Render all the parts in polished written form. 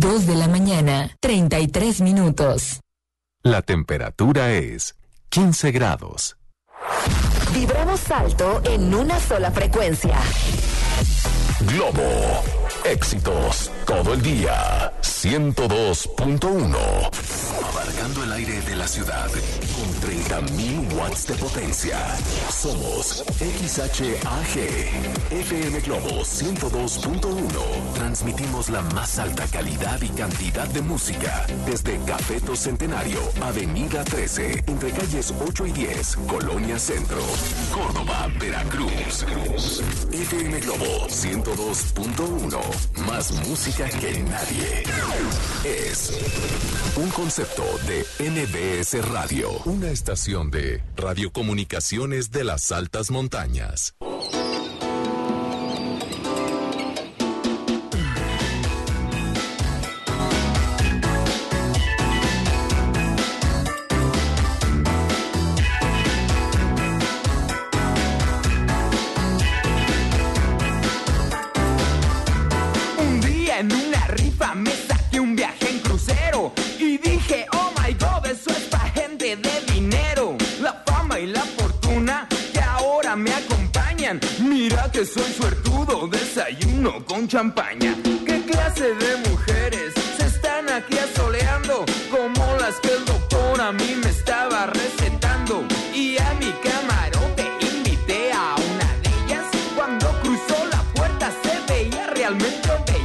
2 de la mañana, 33 minutos. La temperatura es 15 grados. Vibramos alto en una sola frecuencia. Globo. Éxitos todo el día. 102.1. Abarcando el aire de la ciudad con 30.000 watts de potencia. Somos XHAG. FM Globo 102.1. Transmitimos la más alta calidad y cantidad de música desde Cafeto Centenario, Avenida 13, entre calles 8 y 10, Colonia Centro, Córdoba, Veracruz. FM Globo 102.1. Más música que nadie. Es un concepto de NBS Radio, una estación de radiocomunicaciones de las altas montañas. En una rifa me saqué un viaje en crucero y dije, oh my god, eso es pa' gente de dinero. La fama y la fortuna que ahora me acompañan. Mira que soy suertudo, desayuno con champaña. ¿Qué clase de mujeres se están aquí asoleando? Como las que el doctor a mí me estaba recetando. Y a mi camarote invité a una de ellas. Cuando cruzó la puerta se veía realmente bella.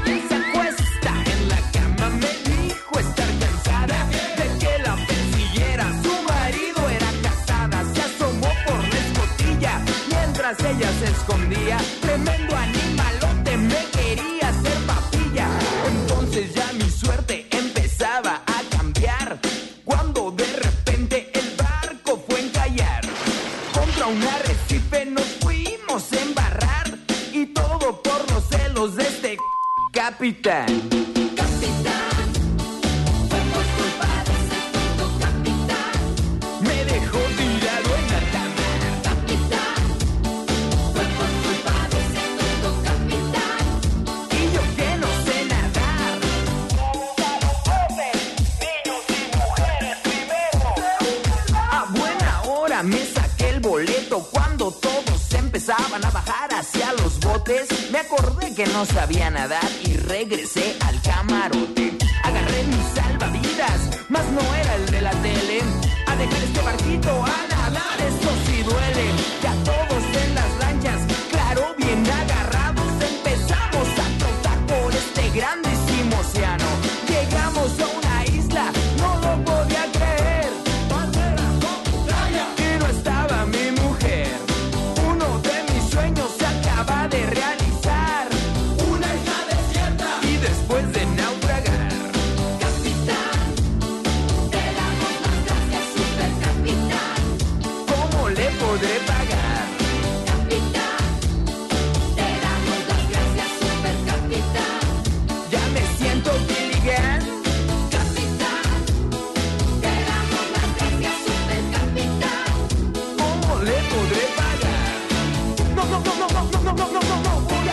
Ella se escondía, tremendo animalote, me quería hacer papilla. Entonces ya mi suerte empezaba a cambiar, cuando de repente el barco fue a encallar. Contra un arrecife nos fuimos a embarrar, y todo por los celos de este capitán. Me saqué el boleto cuando todos empezaban a bajar hacia los botes. Me acordé que no sabía nadar y regresé al camarote. Agarré mi salvavidas, mas no era el de la tele. A dejar este barquito a nadar, eso sí duele. Ya todos en las lanchas, claro, bien agarrados, empezamos a trotar por este grandísimo océano. Llegamos a una isla, no lo podía creer. De realizar una isla desierta y después de naufragar. Capitán, te damos las gracias, super capitán. ¿Cómo le podré pagar? Capitán, te damos las gracias, super capitán. Ya me siento Billy Gunn. Capitán, te damos las gracias, super capitán. ¿Cómo le podré pagar? No, no, no, no, no, no, no, no, no, no.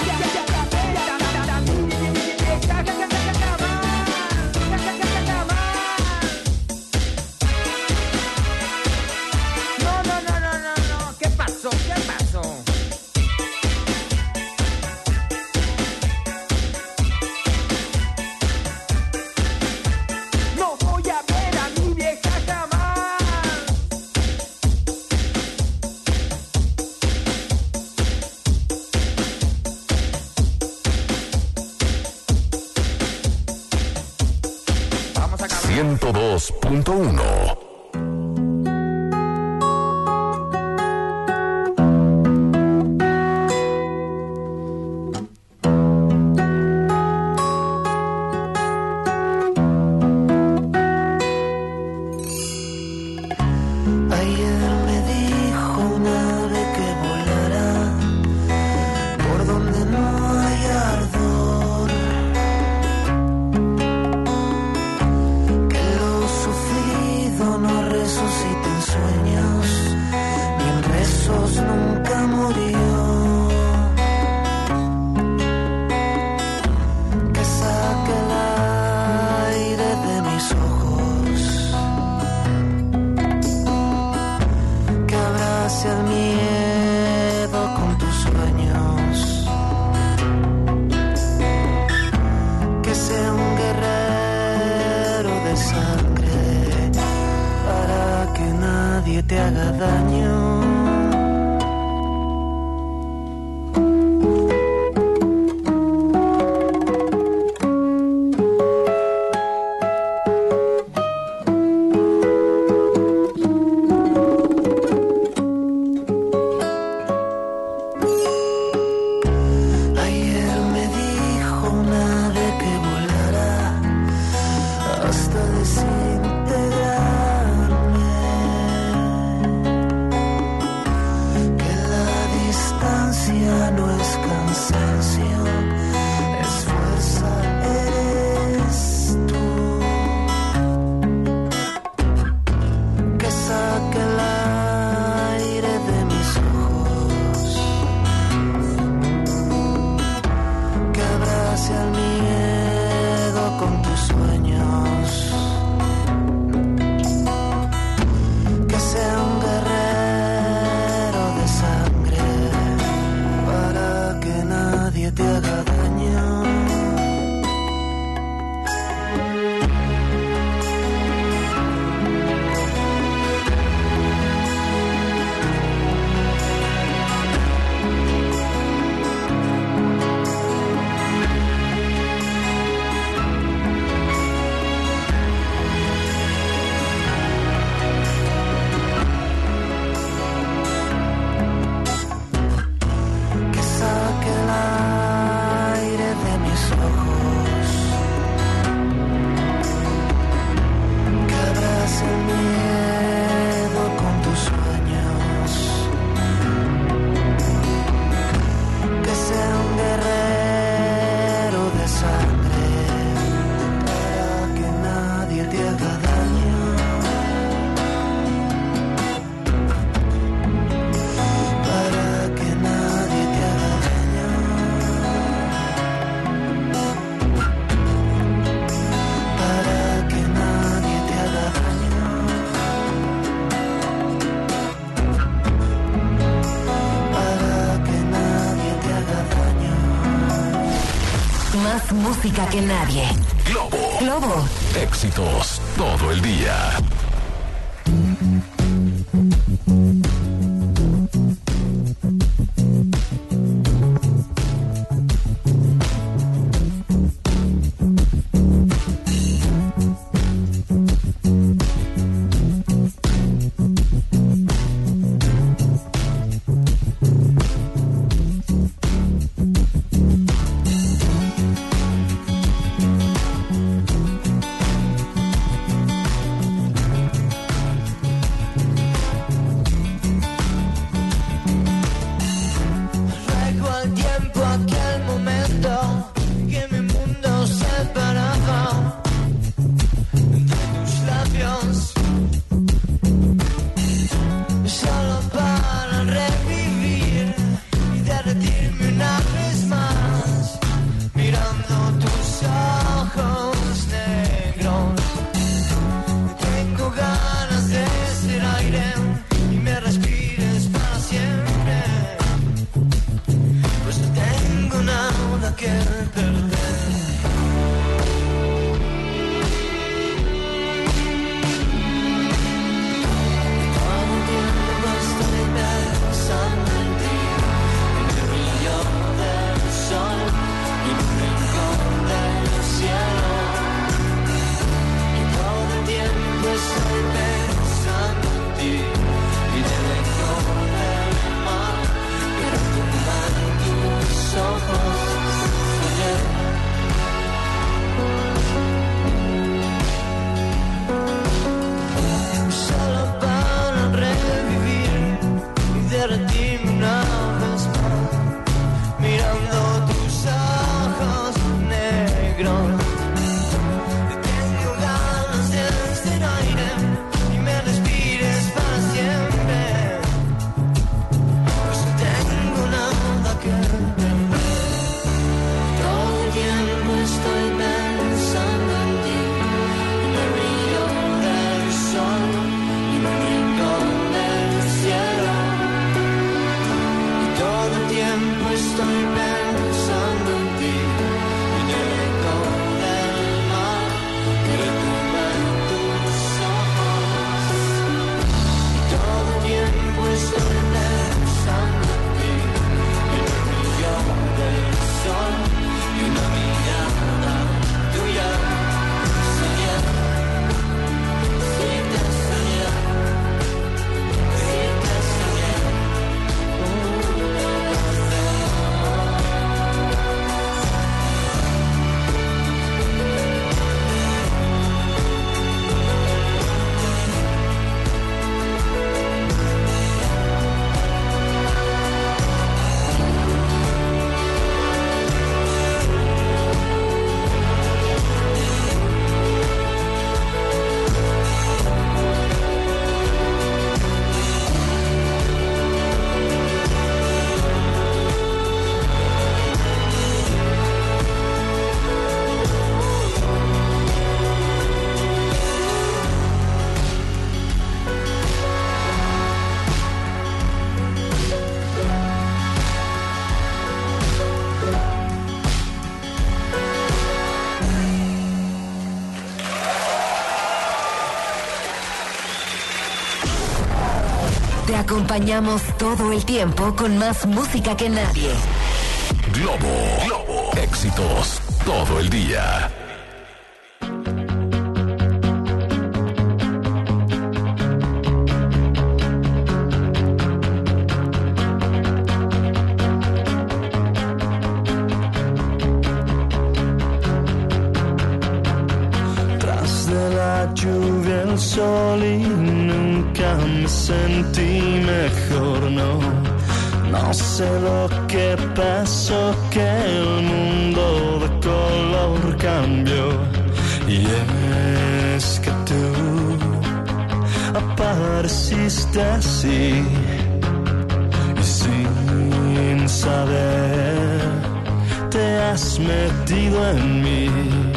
.1 No música que nadie. Globo. Éxitos todo el día. Te acompañamos todo el tiempo con más música que nadie. Globo. Éxitos todo el día. Tras de la lluvia el sol y nunca me sentí mejor, no sé lo que pasó, que el mundo de color cambió. Y es que tú apareciste así y sin saber te has metido en mí.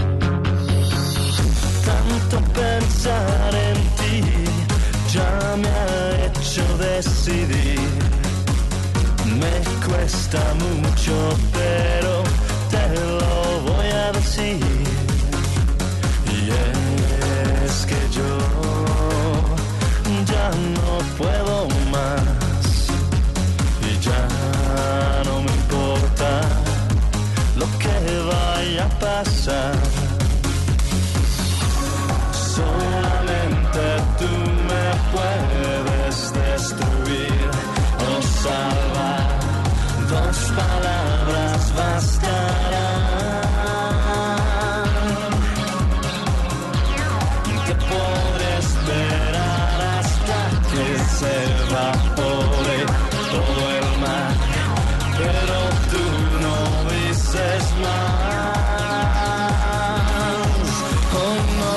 Tanto pensar en ti ya me ha hecho decidir. Me cuesta mucho, pero te lo voy a decir. se evapore todo el mar, pero tú no dices más, oh no.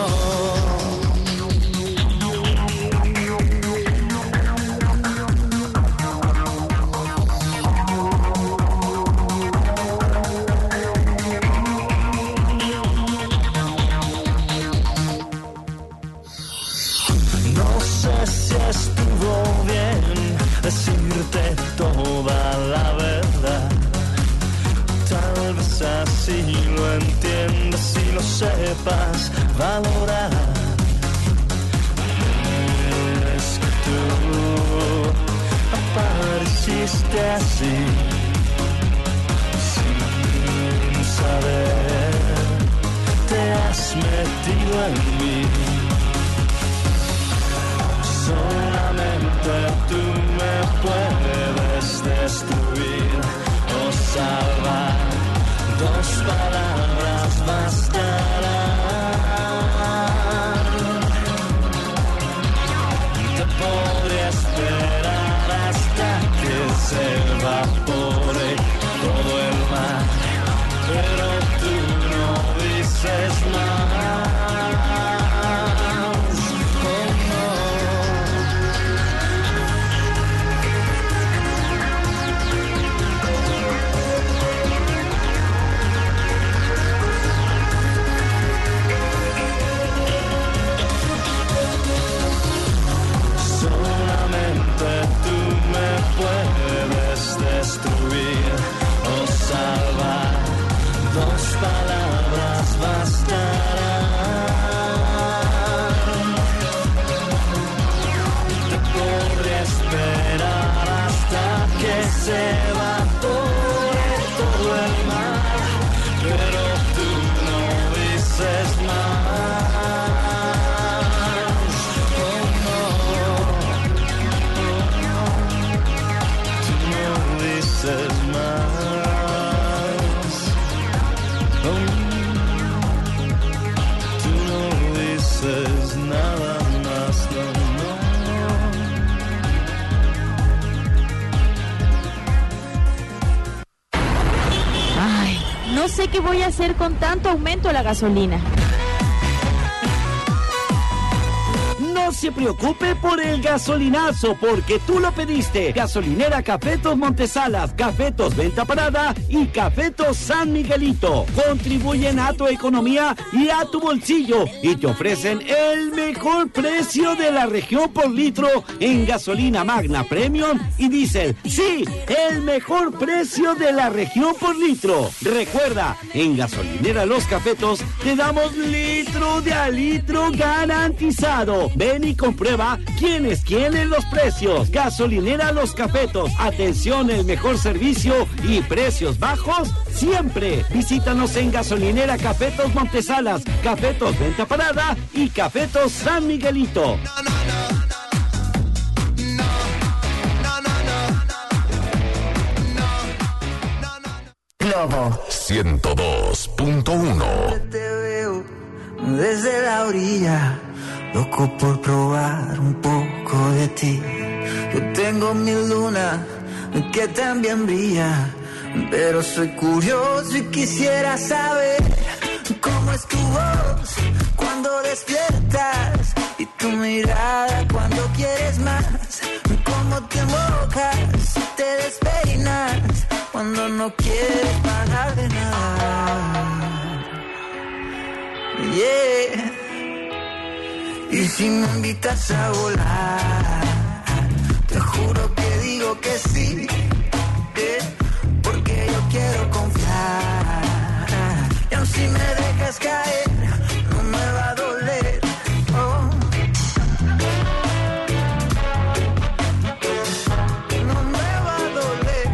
Estuvo bien decirte toda la verdad. Tal vez así lo entiendas y lo sepas valorar. Es que tú apareciste así, sin saber, te has metido en mí. Solamente tú me puedes destruir o salvar. Dos palabras bastarán. Te podré esperar hasta que se evapore todo el mar, pero tú no dices más. Puedes destruir o salvar. Dos palabras bastarán. Te podré esperar hasta que se evapore todo el mar, pero tú no dices más. Más. Oh, tú no dices nada más, no. Ay, no sé qué voy a hacer con tanto aumento de la gasolina. No se preocupe por el gasolinazo, porque tú lo pediste. Gasolinera Cafetos Montesalas, Cafetos Venta Parada y Cafetos San Miguelito. Contribuyen a tu economía y a tu bolsillo y te ofrecen el mejor precio de la región por litro en gasolina Magna Premium y Diesel. Sí, el mejor precio de la región por litro. Recuerda, en Gasolinera Los Cafetos te damos litro de a litro garantizado. Ven y comprueba quién es quién en los precios. Gasolinera Los Cafetos. Atención, el mejor servicio y precios bajos siempre. Visítanos en Gasolinera Cafetos Montesalas, Cafetos Venta Parada y Cafetos San Miguelito. Globo 102.1. Te veo desde la orilla, loco por probar un poco de ti. Yo tengo mi luna que también brilla, pero soy curioso y quisiera saber cómo es tu voz cuando despiertas y tu mirada cuando quieres más. Cómo te embocas, te despeinas cuando no quieres pagar de nada. Yeah. Y si me invitas a volar, te juro que digo que sí, porque yo quiero confiar. Y aun si me dejas caer, no me va a doler. Oh. No me va a doler,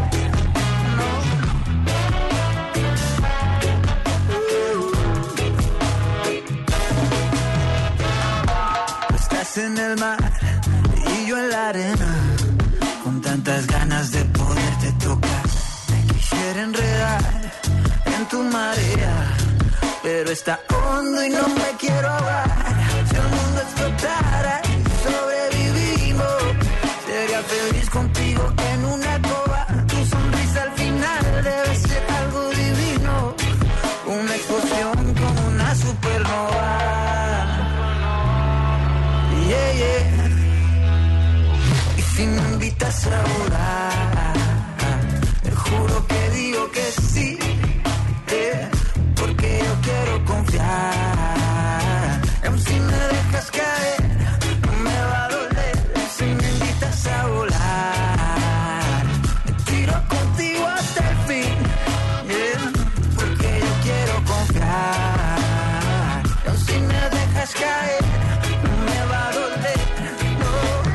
no. Estás en el mar y yo en la arena, con tantas ganas de poderte tocar. Me quisiera enredar en tu marea, pero está hondo y no me quiero ahogar. Si el mundo explotara y sobrevivimos, dejas caer, no me va a doler, no.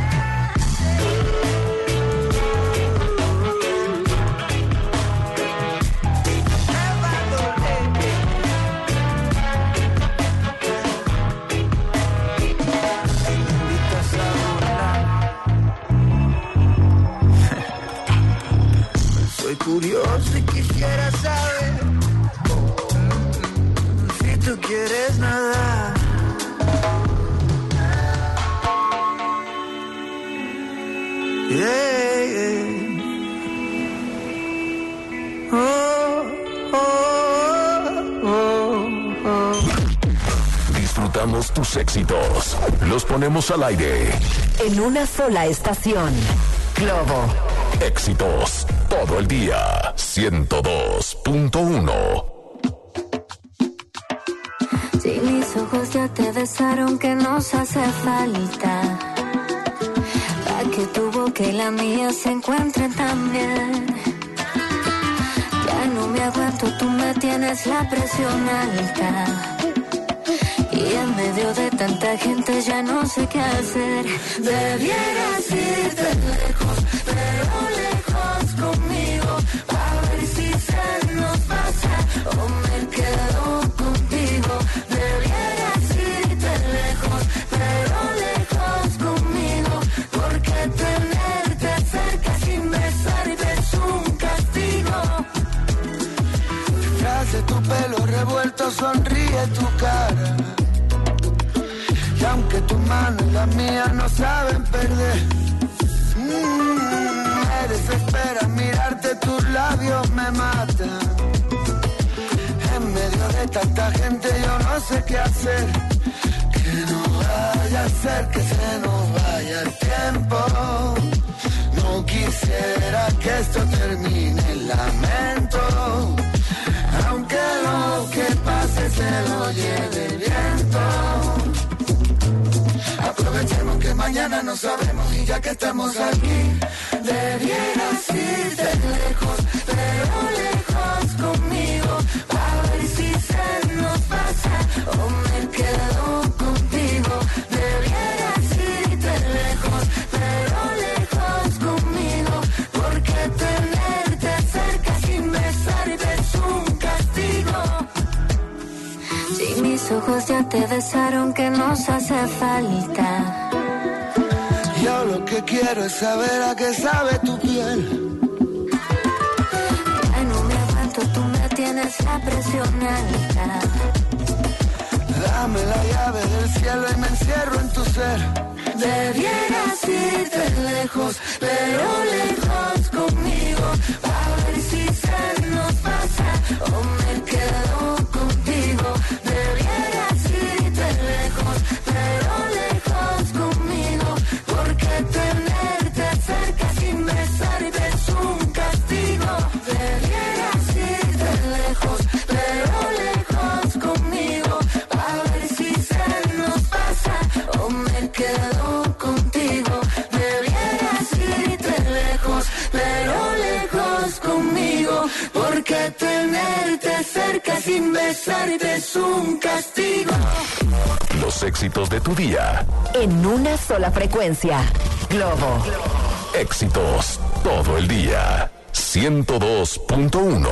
Me va a doler. Me invitas a volar. Soy curioso y quisiera saber si tú quieres nadar. Yeah, yeah. Oh, oh, oh, oh. Disfrutamos tus éxitos. Los ponemos al aire. En una sola estación. Globo. Éxitos todo el día. 102.1. Si mis ojos ya te besaron, que nos hace falta para que tu boca y la mía se encuentren también. Ya no me aguanto, tú me tienes la presión alta y en medio de tanta gente ya no sé qué hacer. Debieras irte lejos, pero lejos conmigo, a ver si se nos pasa o me quedo contigo. Debieras irte lejos, pero lejos conmigo, porque tenerte cerca sin besarte es un castigo. Detrás de tu pelo revuelto sonríe tu cara, y aunque tu mano y la mía no saben perder, me desespera mirarte, tus labios me matan. En medio de tanta gente yo no sé qué hacer, que no vaya a ser que se nos vaya el tiempo. No quisiera que esto termine en lamento, aunque lo que pase se lo lleve el viento. Aprovechemos que mañana no sabemos y ya que estamos aquí, debieras irte lejos, pero lejos conmigo, a ver si se nos pasa o me quedo contigo. Debieras irte lejos, pero lejos conmigo, porque tenerte cerca sin besarte es un castigo. Si mis ojos ya te besaron, que nos hace falta. Yo lo que quiero es saber a qué sabe tu piel. Ya no me aguanto, tú me tienes la presión alta. Dame la llave del cielo y me encierro en tu ser. Debieras irte lejos, pero lejos conmigo, a ver si se nos pasa o me quedo contigo. Debieras irte lejos, pero lejos conmigo, porque tenerte cerca sin besarte es un castigo. Debieras irte lejos, pero lejos conmigo, a ver si se nos pasa o me quedo contigo. Debieras irte lejos, pero lejos conmigo, porque tenerte cerca sin besarte es un castigo. Los éxitos de tu día. En una sola frecuencia. Globo. Éxitos todo el día. 102.1.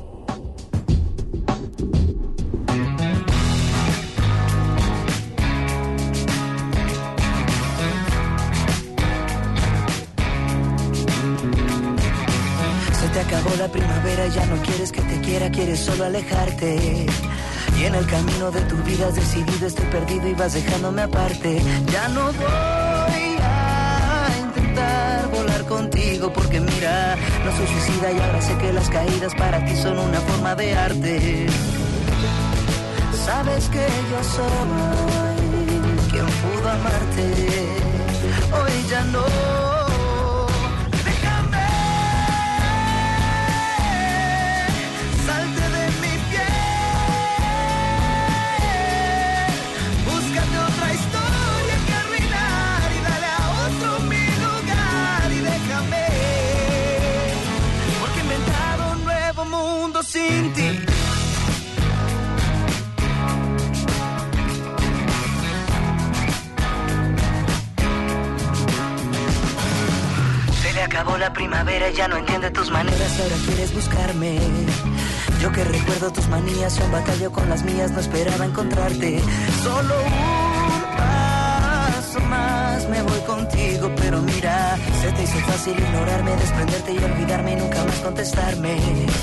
Te acabó la primavera, ya no quieres que te quiera, quieres solo alejarte. Y en el camino de tu vida has decidido estoy perdido y vas dejándome aparte. Ya no voy a intentar volar contigo porque mira, no soy suicida y ahora sé que las caídas para ti son una forma de arte. Sabes que yo soy quien pudo amarte, hoy ya no. Sin ti. acabó la primavera y ya no entiende tus maneras y ahora quieres buscarme. Yo que recuerdo tus manías, yo en batalla con las mías, no esperaba encontrarte. Solo un paso más me voy contigo, pero mira, se te hizo fácil ignorarme, desprenderte y olvidarme y nunca más contestarme.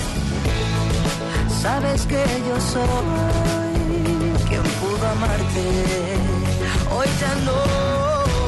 Sabes que yo soy quien pudo amarte, hoy ya no.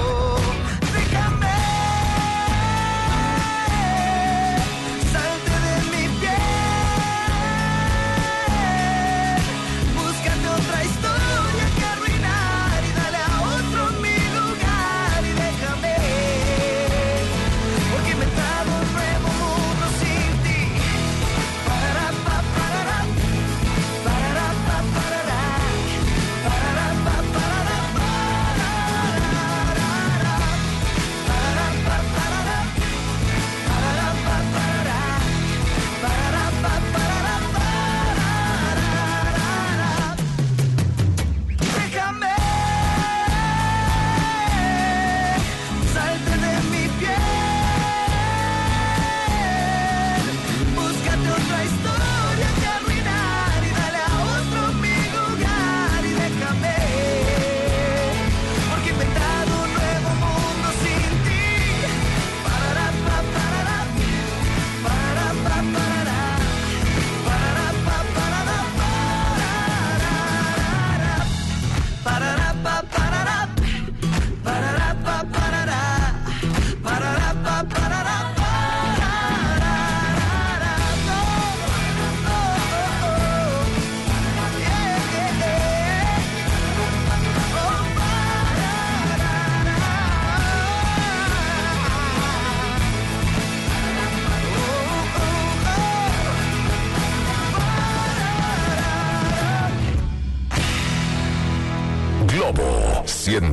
Globo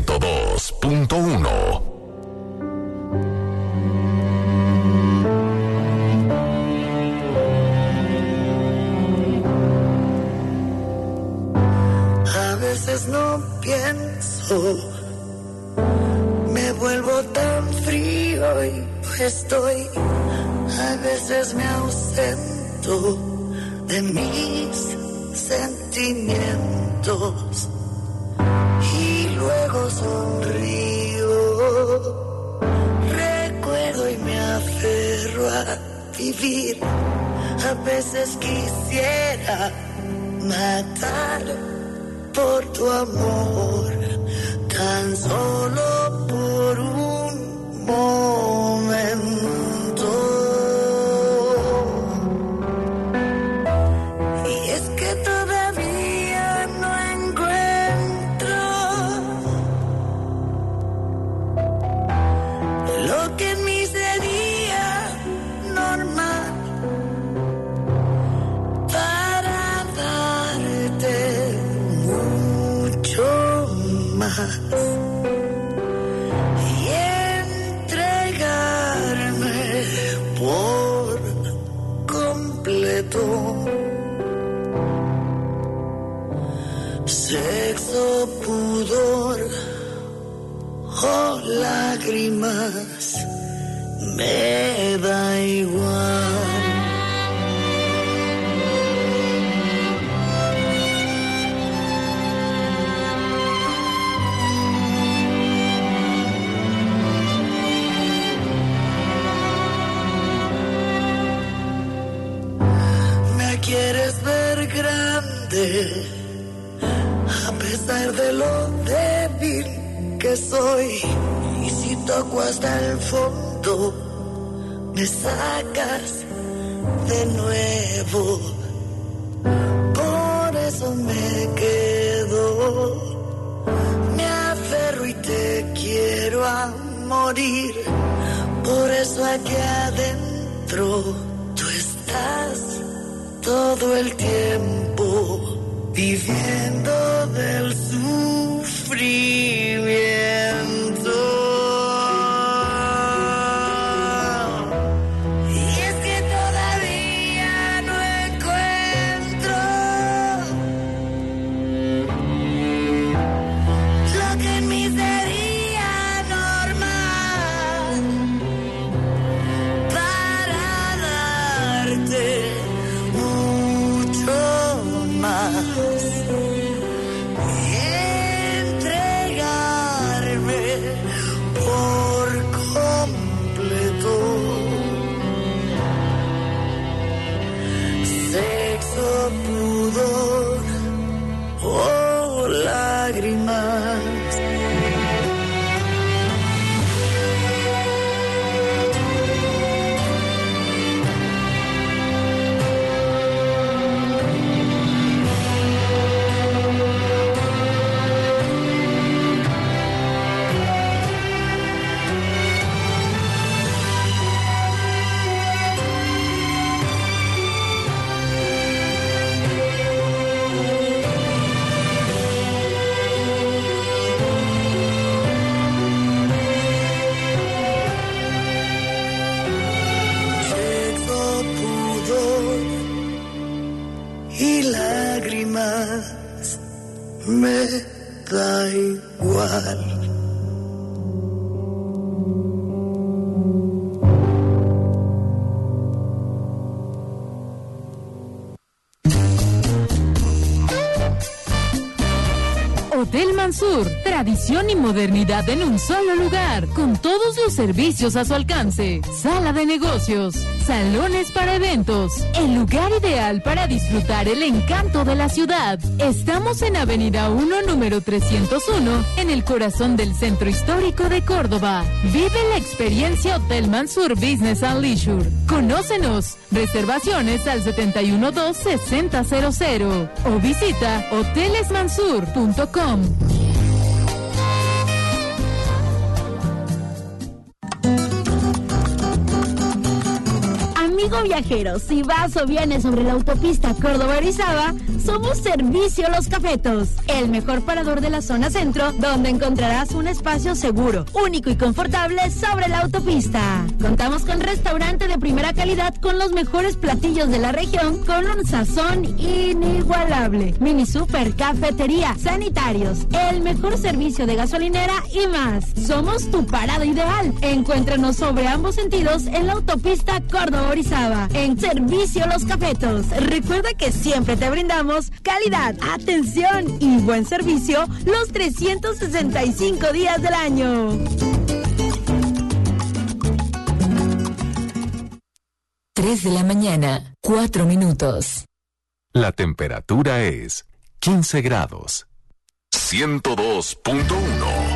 102.1. A veces no pienso, me vuelvo tan frío y no estoy. A veces me ausento de mis sentimientos y luego sonrío. Recuerdo y me aferro a vivir. A veces quisiera matar por tu amor, tan solo por un momento. Y es que todavía no encuentro lo que en mí sería normal para darte mucho más y entregarme por completo. Sexo, pudor o lágrimas, me da igual. Me quieres ver grande, a pesar de lo débil que soy. Y si toco hasta el fondo, me sacas de nuevo. Por eso me quedo, me aferro y te quiero a morir. Por eso aquí adentro tú estás todo el tiempo, viviendo del sufrimiento. Y es que todavía no encuentro lo que en mí sería normal da igual. Hotel Mansur, tradición y modernidad en un solo lugar, con todos los servicios a su alcance. Sala de negocios, salones para eventos, el lugar ideal para disfrutar el encanto de la ciudad. Estamos en Avenida 1, número 301, en el corazón del Centro Histórico de Córdoba. Vive la experiencia Hotel Mansur Business and Leisure. Conócenos. Reservaciones al 712-6000 o visita hotelesmansur.com. Amigo viajero, si vas o vienes sobre la autopista Córdoba-Orizaba, somos Servicio Los Cafetos, el mejor parador de la zona centro, donde encontrarás un espacio seguro, único y confortable sobre la autopista. Contamos con restaurante de primera calidad con los mejores platillos de la región, con un sazón inigualable. Mini super, cafetería, sanitarios, el mejor servicio de gasolinera y más. Somos tu parada ideal. Encuéntranos sobre ambos sentidos en la autopista Córdoba-Orizaba, en Servicio Los Cafetos. Recuerda que siempre te brindamos calidad, atención y buen servicio los 365 días del año. 3 de la mañana, 4 minutos. La temperatura es 15 grados. 102.1